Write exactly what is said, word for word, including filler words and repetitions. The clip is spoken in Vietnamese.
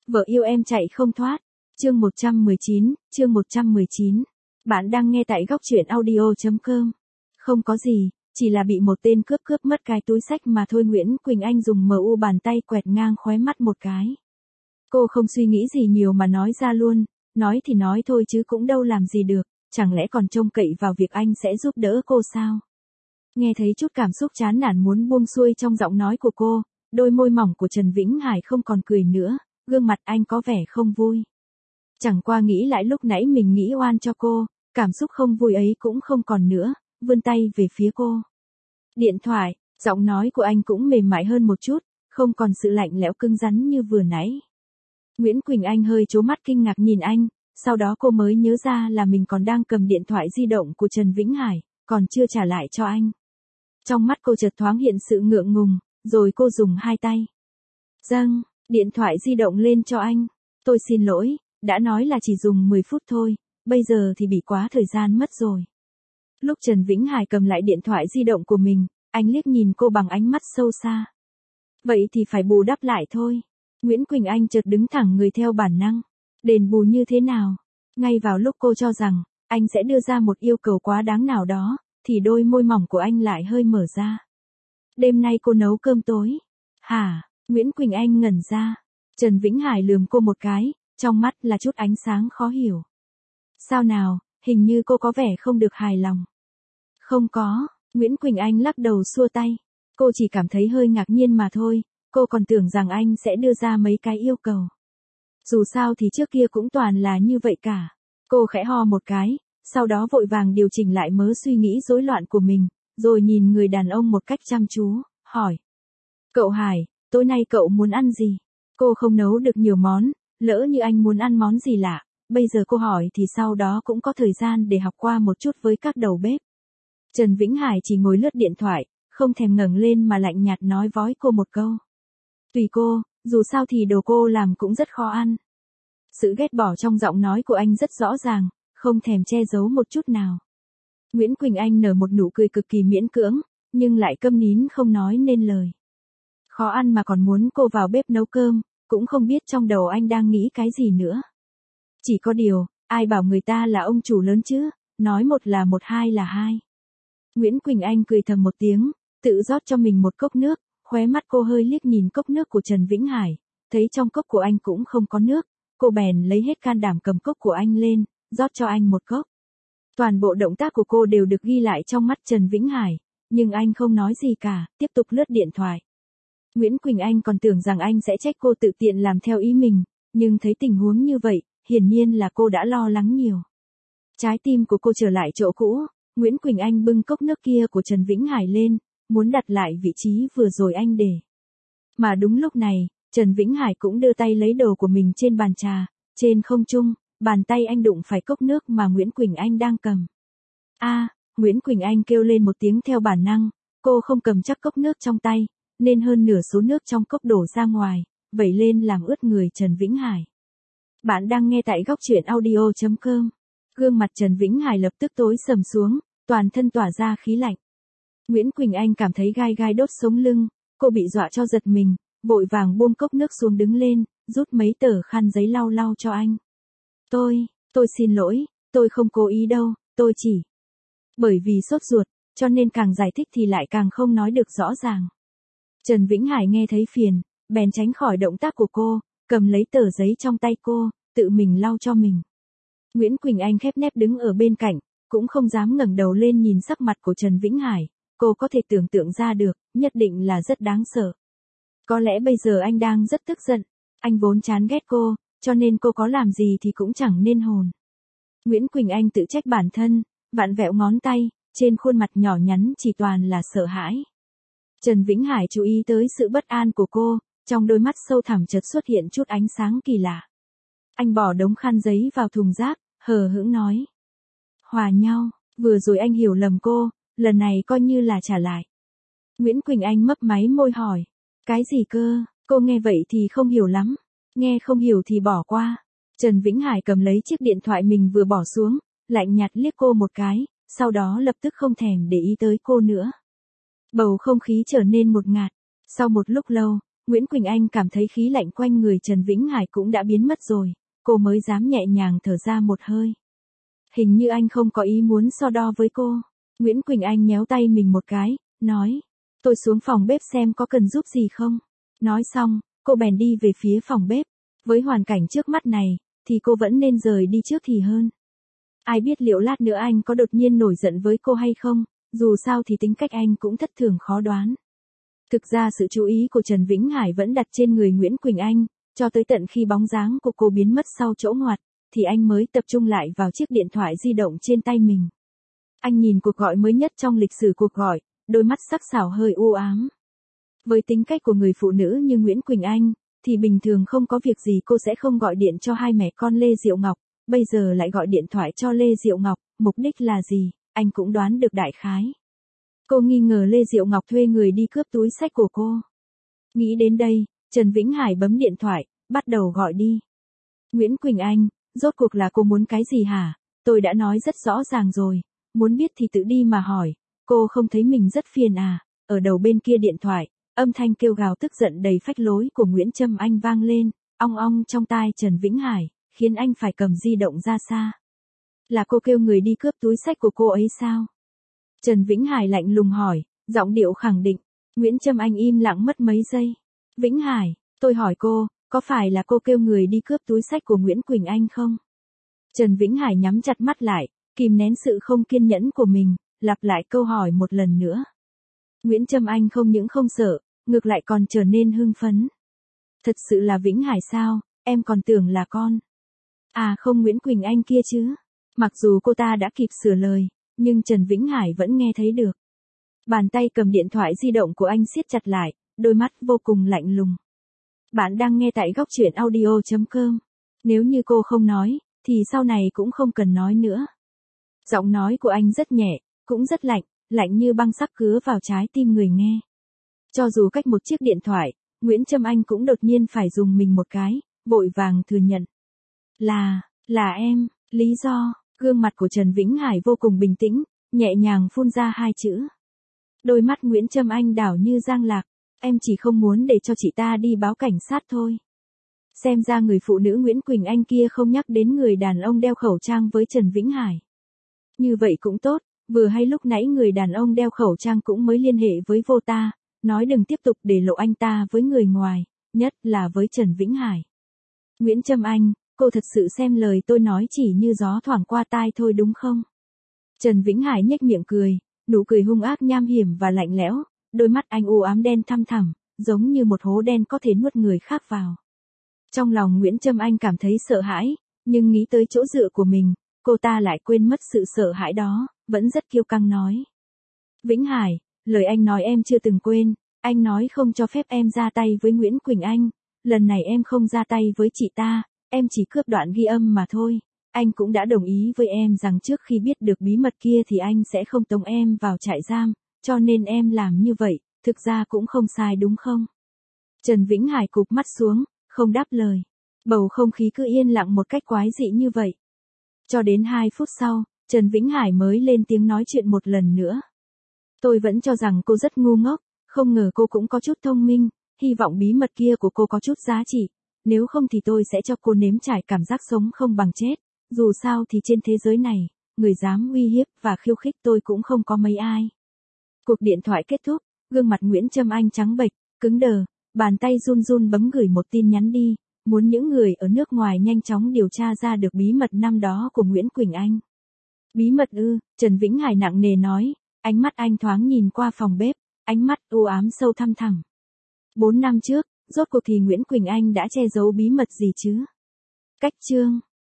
Vợ yêu em chạy không thoát. Chương một trăm mười chín, chương một trăm mười chín. Bạn đang nghe tại góc truyện audio chấm com. Không có gì, chỉ là bị một tên cướp cướp mất cái túi xách mà thôi. Nguyễn Quỳnh Anh dùng mờ u bàn tay quẹt ngang khóe mắt một cái. Cô không suy nghĩ gì nhiều mà nói ra luôn, nói thì nói thôi chứ cũng đâu làm gì được, chẳng lẽ còn trông cậy vào việc anh sẽ giúp đỡ cô sao? Nghe thấy chút cảm xúc chán nản muốn buông xuôi trong giọng nói của cô, đôi môi mỏng của Trần Vĩnh Hải không còn cười nữa, gương mặt anh có vẻ không vui. Chẳng qua nghĩ lại lúc nãy mình nghĩ oan cho cô, cảm xúc không vui ấy cũng không còn nữa, vươn tay về phía cô. Điện thoại, giọng nói của anh cũng mềm mại hơn một chút, không còn sự lạnh lẽo cứng rắn như vừa nãy. Nguyễn Quỳnh Anh hơi trố mắt kinh ngạc nhìn anh, sau đó cô mới nhớ ra là mình còn đang cầm điện thoại di động của Trần Vĩnh Hải, còn chưa trả lại cho anh. Trong mắt cô chợt thoáng hiện sự ngượng ngùng, rồi cô dùng hai tay dâng điện thoại di động lên cho anh. Tôi xin lỗi, đã nói là chỉ dùng mười phút thôi, bây giờ thì bị quá thời gian mất rồi. Lúc Trần Vĩnh Hải cầm lại điện thoại di động của mình, anh liếc nhìn cô bằng ánh mắt sâu xa. Vậy thì phải bù đắp lại thôi. Nguyễn Quỳnh Anh chợt đứng thẳng người theo bản năng. Đền bù như thế nào? Ngay vào lúc cô cho rằng, anh sẽ đưa ra một yêu cầu quá đáng nào đó, thì đôi môi mỏng của anh lại hơi mở ra. Đêm nay cô nấu cơm tối. Hả? Nguyễn Quỳnh Anh ngẩn ra. Trần Vĩnh Hải lườm cô một cái, trong mắt là chút ánh sáng khó hiểu. Sao nào, hình như cô có vẻ không được hài lòng. Không có, Nguyễn Quỳnh Anh lắc đầu xua tay. Cô chỉ cảm thấy hơi ngạc nhiên mà thôi, cô còn tưởng rằng anh sẽ đưa ra mấy cái yêu cầu. Dù sao thì trước kia cũng toàn là như vậy cả. Cô khẽ ho một cái, sau đó vội vàng điều chỉnh lại mớ suy nghĩ rối loạn của mình, rồi nhìn người đàn ông một cách chăm chú, hỏi. Cậu Hải, tối nay cậu muốn ăn gì? Cô không nấu được nhiều món, lỡ như anh muốn ăn món gì lạ, bây giờ cô hỏi thì sau đó cũng có thời gian để học qua một chút với các đầu bếp. Trần Vĩnh Hải chỉ ngồi lướt điện thoại, không thèm ngẩng lên mà lạnh nhạt nói vói cô một câu. Tùy cô, dù sao thì đồ cô làm cũng rất khó ăn. Sự ghét bỏ trong giọng nói của anh rất rõ ràng, không thèm che giấu một chút nào. Nguyễn Quỳnh Anh nở một nụ cười cực kỳ miễn cưỡng, nhưng lại câm nín không nói nên lời. Khó ăn mà còn muốn cô vào bếp nấu cơm, cũng không biết trong đầu anh đang nghĩ cái gì nữa. Chỉ có điều, ai bảo người ta là ông chủ lớn chứ, nói một là một hai là hai. Nguyễn Quỳnh Anh cười thầm một tiếng, tự rót cho mình một cốc nước, khóe mắt cô hơi liếc nhìn cốc nước của Trần Vĩnh Hải, thấy trong cốc của anh cũng không có nước, cô bèn lấy hết can đảm cầm cốc của anh lên, rót cho anh một cốc. Toàn bộ động tác của cô đều được ghi lại trong mắt Trần Vĩnh Hải, nhưng anh không nói gì cả, tiếp tục lướt điện thoại. Nguyễn Quỳnh Anh còn tưởng rằng anh sẽ trách cô tự tiện làm theo ý mình, nhưng thấy tình huống như vậy, hiển nhiên là cô đã lo lắng nhiều. Trái tim của cô trở lại chỗ cũ, Nguyễn Quỳnh Anh bưng cốc nước kia của Trần Vĩnh Hải lên, muốn đặt lại vị trí vừa rồi anh để. Mà đúng lúc này, Trần Vĩnh Hải cũng đưa tay lấy đồ của mình trên bàn trà, trên không trung, bàn tay anh đụng phải cốc nước mà Nguyễn Quỳnh Anh đang cầm. A, Nguyễn Quỳnh Anh kêu lên một tiếng theo bản năng, cô không cầm chắc cốc nước trong tay, nên hơn nửa số nước trong cốc đổ ra ngoài, vẩy lên làm ướt người Trần Vĩnh Hải. Bạn đang nghe tại góc truyện audio chấm com. Gương mặt Trần Vĩnh Hải lập tức tối sầm xuống, toàn thân tỏa ra khí lạnh. Nguyễn Quỳnh Anh cảm thấy gai gai đốt sống lưng, cô bị dọa cho giật mình, vội vàng buông cốc nước xuống đứng lên, rút mấy tờ khăn giấy lau lau cho anh. Tôi, tôi xin lỗi, tôi không cố ý đâu, tôi chỉ. Bởi vì sốt ruột, cho nên càng giải thích thì lại càng không nói được rõ ràng. Trần Vĩnh Hải nghe thấy phiền, bèn tránh khỏi động tác của cô, cầm lấy tờ giấy trong tay cô, tự mình lau cho mình. Nguyễn Quỳnh Anh khép nép đứng ở bên cạnh, cũng không dám ngẩng đầu lên nhìn sắc mặt của Trần Vĩnh Hải, cô có thể tưởng tượng ra được, nhất định là rất đáng sợ. Có lẽ bây giờ anh đang rất tức giận, anh vốn chán ghét cô, cho nên cô có làm gì thì cũng chẳng nên hồn. Nguyễn Quỳnh Anh tự trách bản thân, vặn vẹo ngón tay, trên khuôn mặt nhỏ nhắn chỉ toàn là sợ hãi. Trần Vĩnh Hải chú ý tới sự bất an của cô, trong đôi mắt sâu thẳm chợt xuất hiện chút ánh sáng kỳ lạ. Anh bỏ đống khăn giấy vào thùng rác, hờ hững nói. Hòa nhau, vừa rồi anh hiểu lầm cô, lần này coi như là trả lại. Nguyễn Quỳnh Anh mấp máy môi hỏi. Cái gì cơ, cô nghe vậy thì không hiểu lắm, nghe không hiểu thì bỏ qua. Trần Vĩnh Hải cầm lấy chiếc điện thoại mình vừa bỏ xuống, lạnh nhạt liếc cô một cái, sau đó lập tức không thèm để ý tới cô nữa. Bầu không khí trở nên một ngạt. Sau một lúc lâu, Nguyễn Quỳnh Anh cảm thấy khí lạnh quanh người Trần Vĩnh Hải cũng đã biến mất rồi, cô mới dám nhẹ nhàng thở ra một hơi. Hình như anh không có ý muốn so đo với cô. Nguyễn Quỳnh Anh nhéo tay mình một cái, nói, tôi xuống phòng bếp xem có cần giúp gì không. Nói xong, cô bèn đi về phía phòng bếp. Với hoàn cảnh trước mắt này, thì cô vẫn nên rời đi trước thì hơn. Ai biết liệu lát nữa anh có đột nhiên nổi giận với cô hay không, dù sao thì tính cách anh cũng thất thường khó đoán. Thực ra sự chú ý của Trần Vĩnh Hải vẫn đặt trên người Nguyễn Quỳnh Anh, cho tới tận khi bóng dáng của cô biến mất sau chỗ ngoặt, thì anh mới tập trung lại vào chiếc điện thoại di động trên tay mình. Anh nhìn cuộc gọi mới nhất trong lịch sử cuộc gọi, đôi mắt sắc sảo hơi u ám. Với tính cách của người phụ nữ như Nguyễn Quỳnh Anh, thì bình thường không có việc gì cô sẽ không gọi điện cho hai mẹ con Lê Diệu Ngọc, bây giờ lại gọi điện thoại cho Lê Diệu Ngọc, mục đích là gì, anh cũng đoán được đại khái. Cô nghi ngờ Lê Diệu Ngọc thuê người đi cướp túi xách của cô. Nghĩ đến đây, Trần Vĩnh Hải bấm điện thoại, bắt đầu gọi đi. Nguyễn Quỳnh Anh, rốt cuộc là cô muốn cái gì hả? Tôi đã nói rất rõ ràng rồi, muốn biết thì tự đi mà hỏi, cô không thấy mình rất phiền à? Ở đầu bên kia điện thoại, âm thanh kêu gào tức giận đầy phách lối của Nguyễn Trâm Anh vang lên, ong ong trong tai Trần Vĩnh Hải, khiến anh phải cầm di động ra xa. Là cô kêu người đi cướp túi xách của cô ấy sao? Trần Vĩnh Hải lạnh lùng hỏi, giọng điệu khẳng định. Nguyễn Trâm Anh im lặng mất mấy giây. Vĩnh Hải, tôi hỏi cô, có phải là cô kêu người đi cướp túi xách của Nguyễn Quỳnh Anh không? Trần Vĩnh Hải nhắm chặt mắt lại, kìm nén sự không kiên nhẫn của mình, lặp lại câu hỏi một lần nữa. Nguyễn Trâm Anh không những không sợ, ngược lại còn trở nên hưng phấn. Thật sự là Vĩnh Hải sao, em còn tưởng là con. À không, Nguyễn Quỳnh Anh kia chứ. Mặc dù cô ta đã kịp sửa lời, nhưng Trần Vĩnh Hải vẫn nghe thấy được. Bàn tay cầm điện thoại di động của anh siết chặt lại, đôi mắt vô cùng lạnh lùng. Bạn đang nghe tại góc truyện audio chấm com. Nếu như cô không nói, thì sau này cũng không cần nói nữa. Giọng nói của anh rất nhẹ, cũng rất lạnh, lạnh như băng sắc cứa vào trái tim người nghe. Cho dù cách một chiếc điện thoại, Nguyễn Trâm Anh cũng đột nhiên phải dùng mình một cái, vội vàng thừa nhận. Là, là em, lý do, gương mặt của Trần Vĩnh Hải vô cùng bình tĩnh, nhẹ nhàng phun ra hai chữ. Đôi mắt Nguyễn Trâm Anh đảo như giang lạc, em chỉ không muốn để cho chị ta đi báo cảnh sát thôi. Xem ra người phụ nữ Nguyễn Quỳnh Anh kia không nhắc đến người đàn ông đeo khẩu trang với Trần Vĩnh Hải. Như vậy cũng tốt, vừa hay lúc nãy người đàn ông đeo khẩu trang cũng mới liên hệ với vô ta, nói đừng tiếp tục để lộ anh ta với người ngoài, nhất là với Trần Vĩnh Hải. Nguyễn Trâm Anh, cô thật sự xem lời tôi nói chỉ như gió thoảng qua tai thôi đúng không? Trần Vĩnh Hải nhếch miệng cười, nụ cười hung ác nham hiểm và lạnh lẽo, đôi mắt anh u ám đen thăm thẳm, giống như một hố đen có thể nuốt người khác vào. Trong lòng Nguyễn Trâm Anh cảm thấy sợ hãi, nhưng nghĩ tới chỗ dựa của mình, cô ta lại quên mất sự sợ hãi đó, vẫn rất kiêu căng nói. Vĩnh Hải, lời anh nói em chưa từng quên, anh nói không cho phép em ra tay với Nguyễn Quỳnh Anh, lần này em không ra tay với chị ta, em chỉ cướp đoạn ghi âm mà thôi. Anh cũng đã đồng ý với em rằng trước khi biết được bí mật kia thì anh sẽ không tống em vào trại giam, cho nên em làm như vậy, thực ra cũng không sai đúng không? Trần Vĩnh Hải cụp mắt xuống, không đáp lời. Bầu không khí cứ yên lặng một cách quái dị như vậy. Cho đến hai phút sau, Trần Vĩnh Hải mới lên tiếng nói chuyện một lần nữa. Tôi vẫn cho rằng cô rất ngu ngốc, không ngờ cô cũng có chút thông minh, hy vọng bí mật kia của cô có chút giá trị, nếu không thì tôi sẽ cho cô nếm trải cảm giác sống không bằng chết. Dù sao thì trên thế giới này, người dám uy hiếp và khiêu khích tôi cũng không có mấy ai. Cuộc điện thoại kết thúc, gương mặt Nguyễn Trâm Anh trắng bệch, cứng đờ, bàn tay run run bấm gửi một tin nhắn đi, muốn những người ở nước ngoài nhanh chóng điều tra ra được bí mật năm đó của Nguyễn Quỳnh Anh. Bí mật ư? Trần Vĩnh Hải nặng nề nói, ánh mắt anh thoáng nhìn qua phòng bếp, ánh mắt u ám sâu thăm thẳm. Bốn năm trước, rốt cuộc thì Nguyễn Quỳnh Anh đã che giấu bí mật gì chứ? Cách chương